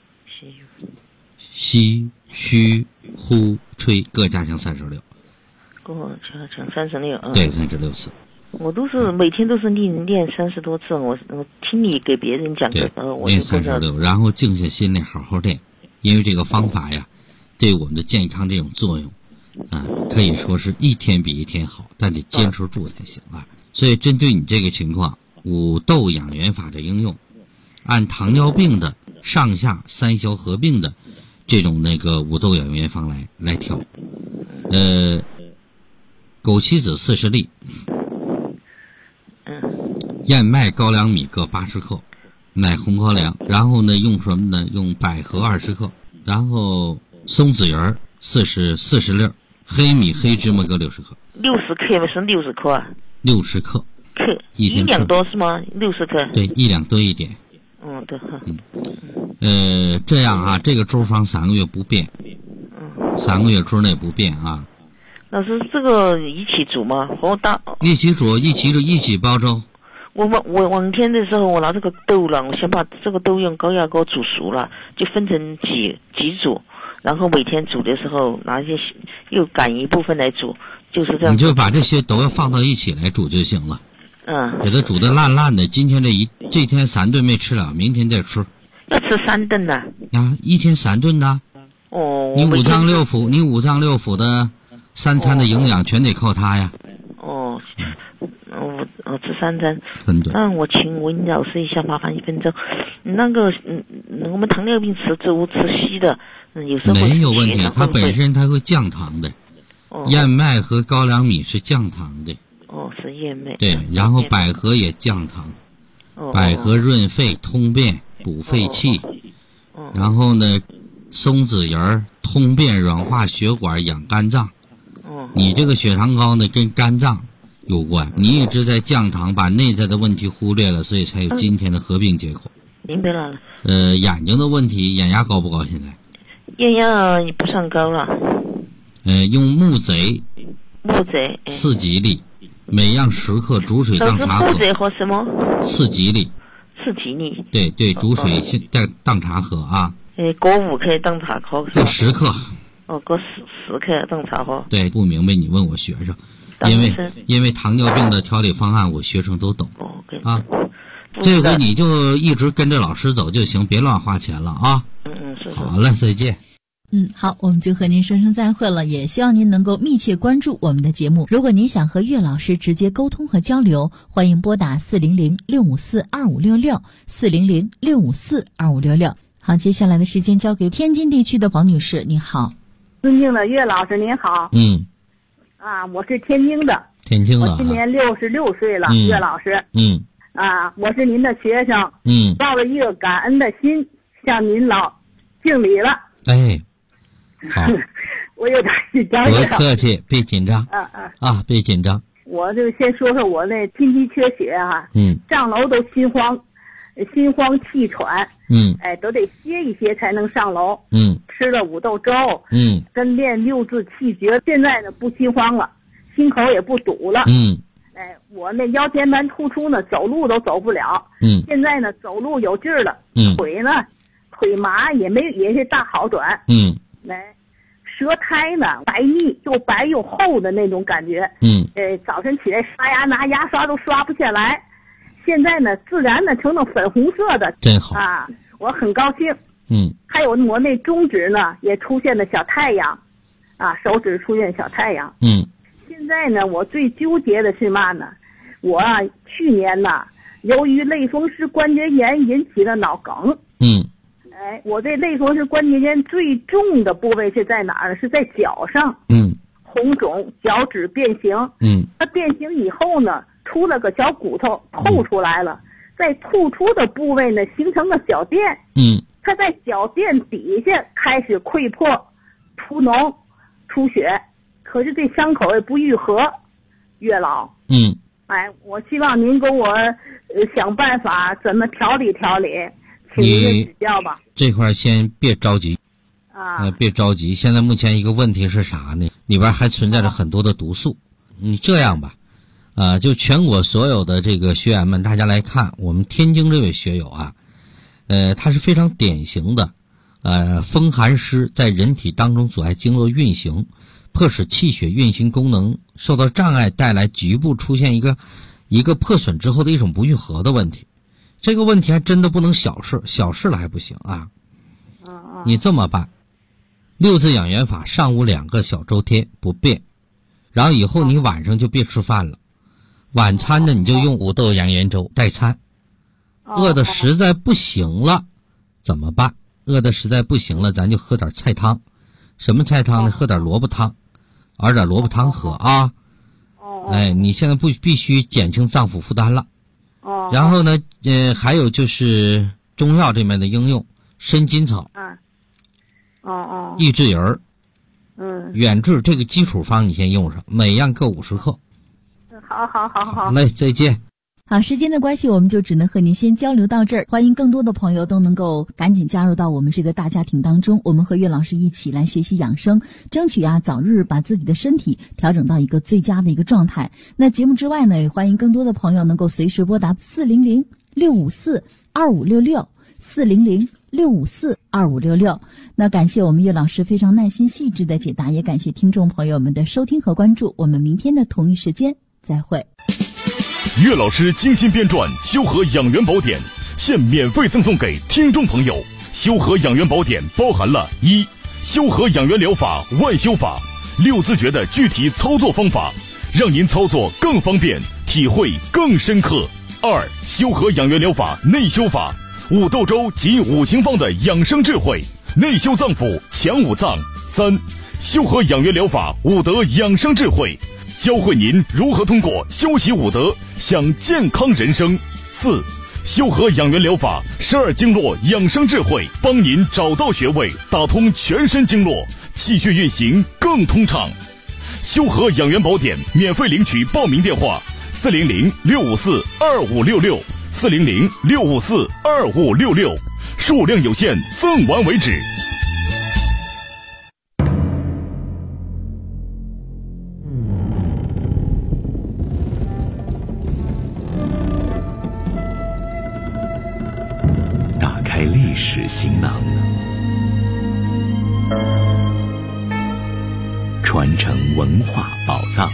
Speaker 5: 虚呼吹各加强36，
Speaker 10: 加强36，
Speaker 5: 对，36次。
Speaker 10: 我都是每天都是练30多次，我听你给别人讲的时候，我就
Speaker 5: 练36，然后静下心来好好练，因为这个方法呀，对我们的健康这种作用，可以说是一天比一天好，但得坚持住才行啊。所以针对你这个情况，5豆养元法的应用，按糖尿病的上下3消合并的这种5豆养元方来调。枸杞子40粒，燕麦、高粱米各80克，买红高粱，然后呢用什么呢？用百合20克，然后松子仁40粒，黑米、黑芝麻各60克。
Speaker 10: 60克是60克啊
Speaker 5: ？60克。
Speaker 10: 1两多是吗？60克。
Speaker 5: 对，1两多一点。
Speaker 10: 对。
Speaker 5: 这样啊，这个粥方3个月不变，3个月之内不变啊。
Speaker 10: 老师，这个一起煮吗？
Speaker 5: 一起煮，一起煲粥。
Speaker 10: 我往天的时候，我拿这个豆了，我先把这个豆用高压锅煮熟了，就分成几煮，然后每天煮的时候拿一些又赶一部分来煮，就是这样。
Speaker 5: 你就把这些都要放到一起来煮就行了。给它煮得烂烂的。今天这天3顿没吃了，明天再吃。
Speaker 10: 要吃3顿呢？
Speaker 5: 一天3顿呢？你五脏六腑的3餐的营养全得靠它呀。
Speaker 10: 我吃3餐。我请问老师一下，麻烦1分钟。我们糖尿病吃粥吃稀的，有时候
Speaker 5: 没有问题，它本身它会降糖的。燕麦和高粱米是降糖的。
Speaker 10: 是燕麦。
Speaker 5: 对，然后百合也降糖。百合润肺通便补肺气。然后呢，松子仁通便软化血管养肝脏。你这个血糖高呢，跟肝脏有关，你一直在降糖，把内在的问题忽略了，所以才有今天的合并结果。
Speaker 10: 明白了。
Speaker 5: 眼睛的问题，眼压高不高？现在？
Speaker 10: 眼压不算高了。
Speaker 5: 用木贼
Speaker 10: 4
Speaker 5: 吉利，每样10克，煮水当茶喝。
Speaker 10: 木贼和什么？
Speaker 5: 4吉利。
Speaker 10: 吃吉利。
Speaker 5: 对对，煮水当茶喝啊。
Speaker 10: 搁5克当茶喝。
Speaker 5: 搁10克。
Speaker 10: 搁10克当茶喝。
Speaker 5: 对，不明白你问我学生，因为糖尿病的调理方案我学生都懂啊。这回你就一直跟着老师走就行，别乱花钱了啊。
Speaker 10: 是。
Speaker 5: 好嘞，再见。
Speaker 4: 好，我们就和您说声再会了，也希望您能够密切关注我们的节目。如果您想和岳老师直接沟通和交流，欢迎拨打400-654-2566，400-654-2566。好，接下来的时间交给天津地区的王女士，你好。
Speaker 11: 尊敬的岳老师您好。我是天津的。我今年66岁了，岳老师。我是您的学生。抱着一个感恩的心向您老敬礼了。
Speaker 5: 好。
Speaker 11: 我有点紧张。
Speaker 5: 别客气，别紧张。别紧张。
Speaker 11: 我就先说说我那心肌缺血上楼都心慌气喘。都得歇一歇才能上楼。吃了5豆粥。跟练6字气诀，现在呢不心慌了，心口也不堵了。我那腰间盘突出呢，走路都走不了。现在呢走路有劲儿了。腿麻也是大好转。舌苔呢白腻，又白又厚的那种感觉。早晨起来刷牙拿牙刷都刷不下来，现在呢自然的成了粉红色的。
Speaker 5: 真好
Speaker 11: 我很高兴。还有我那中指呢也出现了小太阳，手指出现小太阳。现在呢我最纠结的是嘛呢？我去年呢由于类风湿关节炎引起的脑梗。我这类风湿关节炎最重的部位是在哪儿？是在脚上。红肿，脚趾变形。它变形以后呢，出了个小骨头透出来了，在吐出的部位呢形成了小垫。它在小垫底下开始溃破、出脓、出血，可是这伤口也不愈合。岳老。我希望您给我想办法怎么调理调理，请您指教吧。
Speaker 5: 这块先别着急别着急。现在目前一个问题是啥呢？里边还存在着很多的毒素。你这样吧，就全国所有的这个学员们，大家来看我们天津这位学友他是非常典型的风寒湿在人体当中阻碍经络运行，迫使气血运行功能受到障碍，带来局部出现一个破损之后的一种不愈合的问题。这个问题还真的不能小事了还不行你这么办，6字养元法，上午2个小周天不变，然后以后你晚上就别吃饭了，晚餐呢你就用5豆养元粥代餐。饿的实在不行了怎么办？饿的实在不行了，咱就喝点菜汤。什么菜汤呢？喝点萝卜汤，熬点萝卜汤喝你现在必须减轻脏腑负担了。然后呢还有就是中药这边的应用，参筋草益智仁远志这个基础方你先用上，每样各50克。好嘞，再见。
Speaker 4: 好，时间的关系，我们就只能和您先交流到这儿。欢迎更多的朋友都能够赶紧加入到我们这个大家庭当中，我们和岳老师一起来学习养生，争取早日把自己的身体调整到一个最佳的一个状态。那节目之外呢，也欢迎更多的朋友能够随时拨打400-654-2566，400-654-2566。那感谢我们岳老师非常耐心细致的解答，也感谢听众朋友们的收听和关注。我们明天的同一时间再会。
Speaker 2: 岳老师精心编撰《修和养元宝典》，现免费赠送给听众朋友。修和养元宝典包含了1. 修和养元疗法万修法，6字诀的具体操作方法，让您操作更方便，体会更深刻。2. 修和养元疗法内修法，5豆粥及5行方的养生智慧，内修脏腑，强五脏。3. 修和养元疗法5德养生智慧，教会您如何通过修习5德享健康人生。4. 修和养元疗法12经络养生智慧，帮您找到穴位，打通全身经络，气血运行更通畅。修和养元宝典免费领取报名电话：400-654-2566，400-654-2566，数量有限，赠完为止。
Speaker 12: 开历史行囊，传承文化宝藏。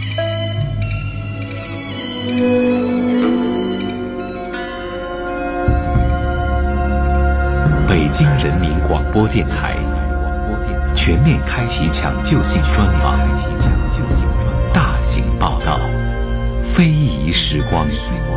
Speaker 12: 北京人民广播电台全面开启抢救性专访，大型报道，非遗时光。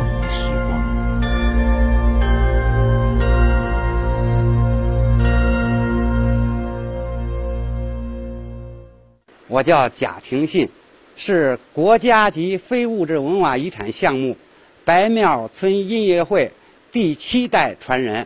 Speaker 13: 我叫贾廷信，是国家级非物质文化遗产项目白庙村音乐会第7代传人。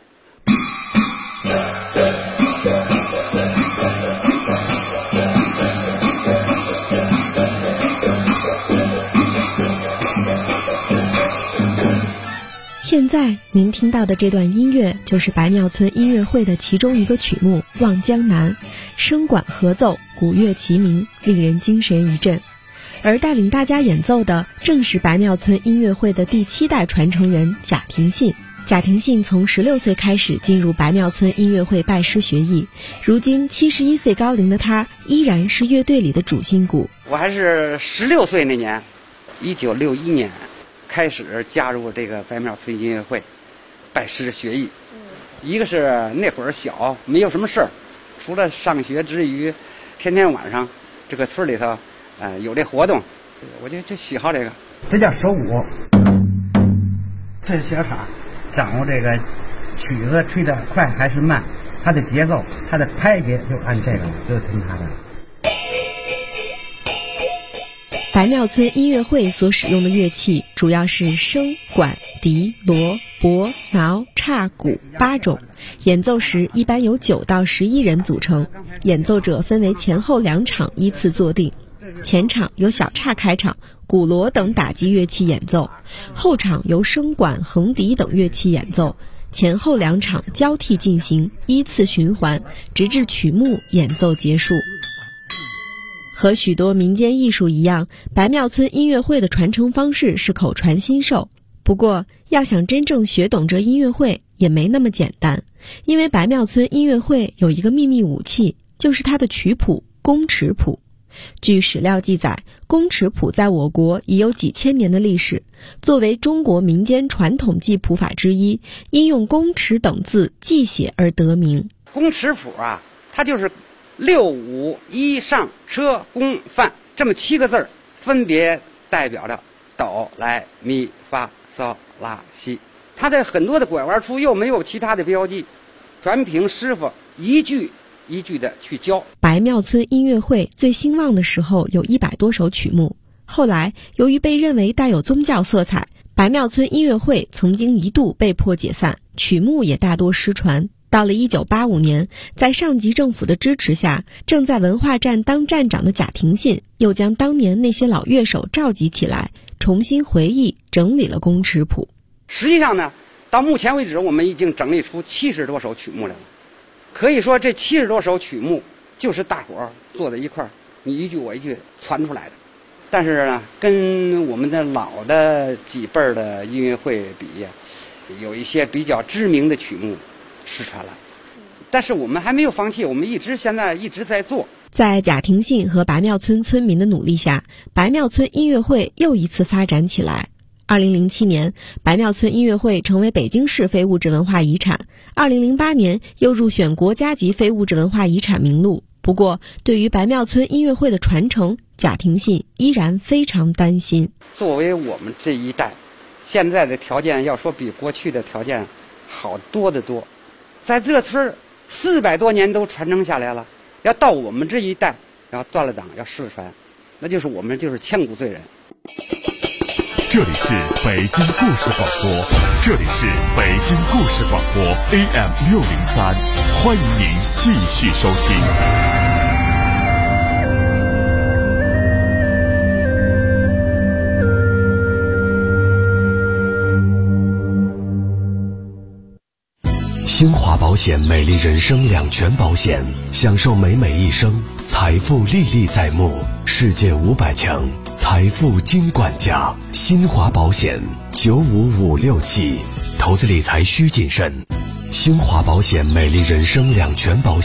Speaker 14: 现在您听到的这段音乐就是白庙村音乐会的其中一个曲目《望江南》，声管合奏，鼓乐齐鸣，令人精神一振。而带领大家演奏的正是白庙村音乐会的第7代传承人贾廷信。贾廷信从16岁开始进入白庙村音乐会拜师学艺，如今71岁高龄的他依然是乐队里的主心骨。
Speaker 13: 我还是16岁那年，1961年开始加入这个白庙村音乐会，拜师学艺。一个是那会儿小，没有什么事儿，除了上学之余，天天晚上这个村里头，有这活动，我就喜好这个。
Speaker 15: 这叫手鼓，这是小叉，掌握这个曲子吹得快还是慢，它的节奏，它的拍节就按这个，就听它的。
Speaker 14: 白庙村音乐会所使用的乐器主要是笙、管、笛、锣、钹、挠、叉、鼓8种，演奏时一般由9到11人组成，演奏者分为前后2场依次坐定，前场由小叉开场，鼓锣等打击乐器演奏，后场由笙管、横笛等乐器演奏，前后2场交替进行，依次循环，直至曲目演奏结束。和许多民间艺术一样，白庙村音乐会的传承方式是口传心授。不过，要想真正学懂这音乐会也没那么简单，因为白庙村音乐会有一个秘密武器，就是它的曲谱宫尺谱。据史料记载，宫尺谱在我国已有几千年的历史，作为中国民间传统记谱法之一，因用宫尺等字记写而得名。
Speaker 13: 宫尺谱啊，它就是6、5、1上车宫范这么7个字，分别代表着哆来咪发嗦拉西。它的很多的拐弯处又没有其他的标记，全凭师傅一句一句的去教。
Speaker 14: 白庙村音乐会最兴旺的时候有100多首曲目，后来由于被认为带有宗教色彩，白庙村音乐会曾经一度被迫解散，曲目也大多失传。到了1985年，在上级政府的支持下，正在文化站当站长的贾廷信又将当年那些老乐手召集起来，重新回忆整理了宫尺谱。
Speaker 13: 实际上呢，到目前为止我们已经整理出70多首曲目来了。可以说这70多首曲目就是大伙儿坐在一块儿，你一句我一句传出来的。但是呢，跟我们的老的几辈儿的音乐会比，有一些比较知名的曲目失传了，但是我们还没有放弃，我们现在一直在做。
Speaker 14: 在贾廷信和白庙村村民的努力下，白庙村音乐会又一次发展起来。2007年，白庙村音乐会成为北京市非物质文化遗产，2008年又入选国家级非物质文化遗产名录。不过，对于白庙村音乐会的传承，贾廷信依然非常担心。
Speaker 13: 作为我们这一代，现在的条件要说比过去的条件好多得多。在这村400多年都传承下来了，要到我们这一代要断了档要失传，那就是我们就是千古罪人。
Speaker 2: 这里是北京故事广播，这里是北京故事广播 AM603，欢迎您继续收听。
Speaker 16: 新华保险美丽人生2全保险，享受美美一生，财富历历在目，世界500强，财富金管家。新华保险95567，投资理财需谨慎。 兴华保险美丽人生两全保险。